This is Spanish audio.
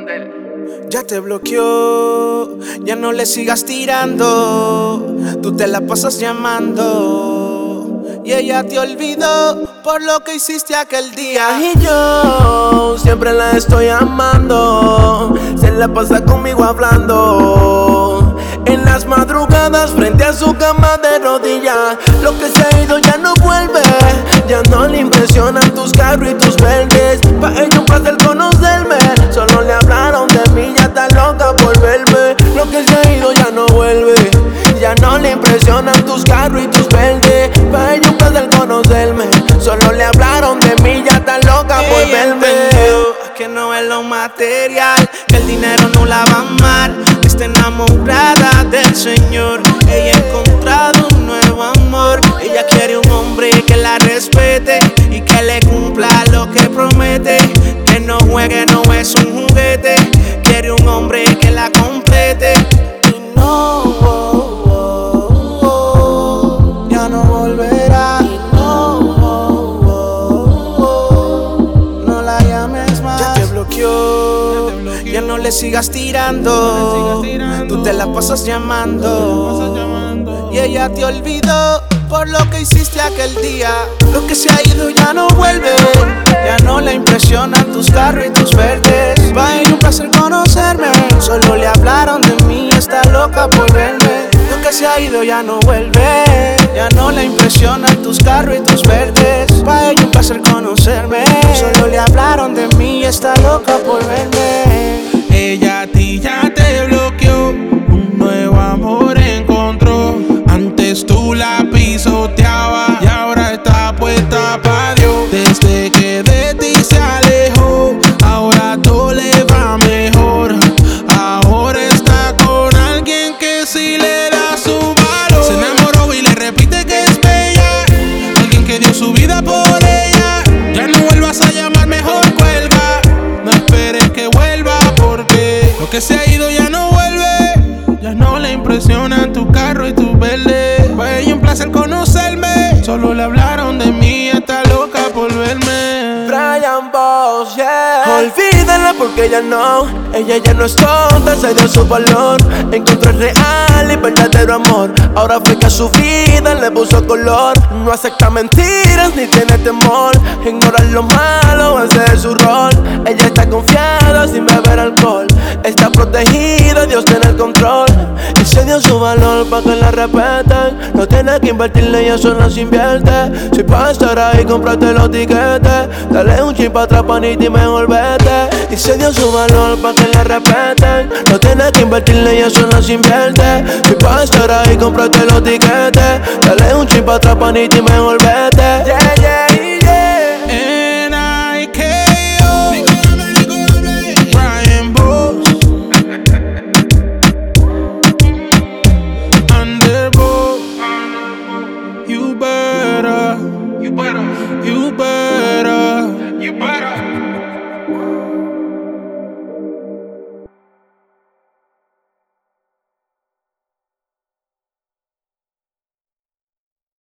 Ya te bloqueó, ya no le sigas tirando. Tú te la pasas llamando y ella te olvidó por lo que hiciste aquel día. Y yo siempre la estoy amando, se la pasa conmigo hablando. En las madrugadas frente a su cama de rodillas. Lo que se ha ido ya no vuelve, ya no le impresionan tus carros y tus verdes. Pa' ella un placer conocerme, solo le hablaron de mí, ya está loca por verme. Lo que se ha ido ya no vuelve, ya no le impresionan tus carros y tus verdes. Pa' ella un placer conocerme, solo le hablaron de mí, ya está loca por verme. Que no es lo material, que el dinero no la va a amar. Está enamorada del Señor, ella ha encontrado un nuevo amor. Ella quiere un hombre que la respete y que le cumpla lo que promete. Que no juegue, no es un juguete. Quiere un hombre que la complete. Y no, ya no volverá. Y no la llames más. Ya te bloqueó, ya no le sigas tirando. Tú te la pasas llamando y ella te olvidó por lo que hiciste aquel día. Lo que se ha ido ya no vuelve, ya no le impresionan tus carros y tus verdes. Pa' ella un placer conocerme, solo le hablaron de mí, está loca por verme. Lo que se ha ido ya no vuelve, ya no le impresionan tus carros y tus verdes. Pa' ella un placer conocerme, solo le hablaron de mí, está loca por verme. Ella a ti ya te bloqueó, un nuevo amor encontró. Antes tú la pisoteabas y ahora está puesta pa' Dios. Desde que de ti se alejó, ahora todo le va mejor. Ahora está con alguien que sí le da su valor. Se enamoró y le repite que es bella, alguien que dio su vida por ella. Ya no vuelvas a llamar, mejor cuelga. No esperes que vuelva porque lo que se ha ido ya no vuelve. Ya no le impresionan tu carro y tu verde. Fue ella un placer conocerme, solo le hablaron de mí, está loca por verme. Brian Boss, yeah. Olvídala porque ella ya no es tonta, se dio su valor. Encontró el real y verdadero amor. Ahora fue que a su vida le puso color. No acepta mentiras ni tiene temor. Ignora lo malo, ese es su rol. Ella está confiada sin beber alcohol. Está protegida, Dios tiene el control. Y se dio su valor pa' que la respeten. No tiene que invertirle, ella solo se invierte. Si pa' estar ahí, comprate los tiquetes. Dale un chin pa' atrás, panita, y mejor vete. Y se dio su valor pa' que la respeten. No tiene que invertirle, ella solo se invierte. Si pa' estar ahí, comprate los tiquetes. Dale un chin pa' atrás, panita, y mejor vete. Yeah, yeah.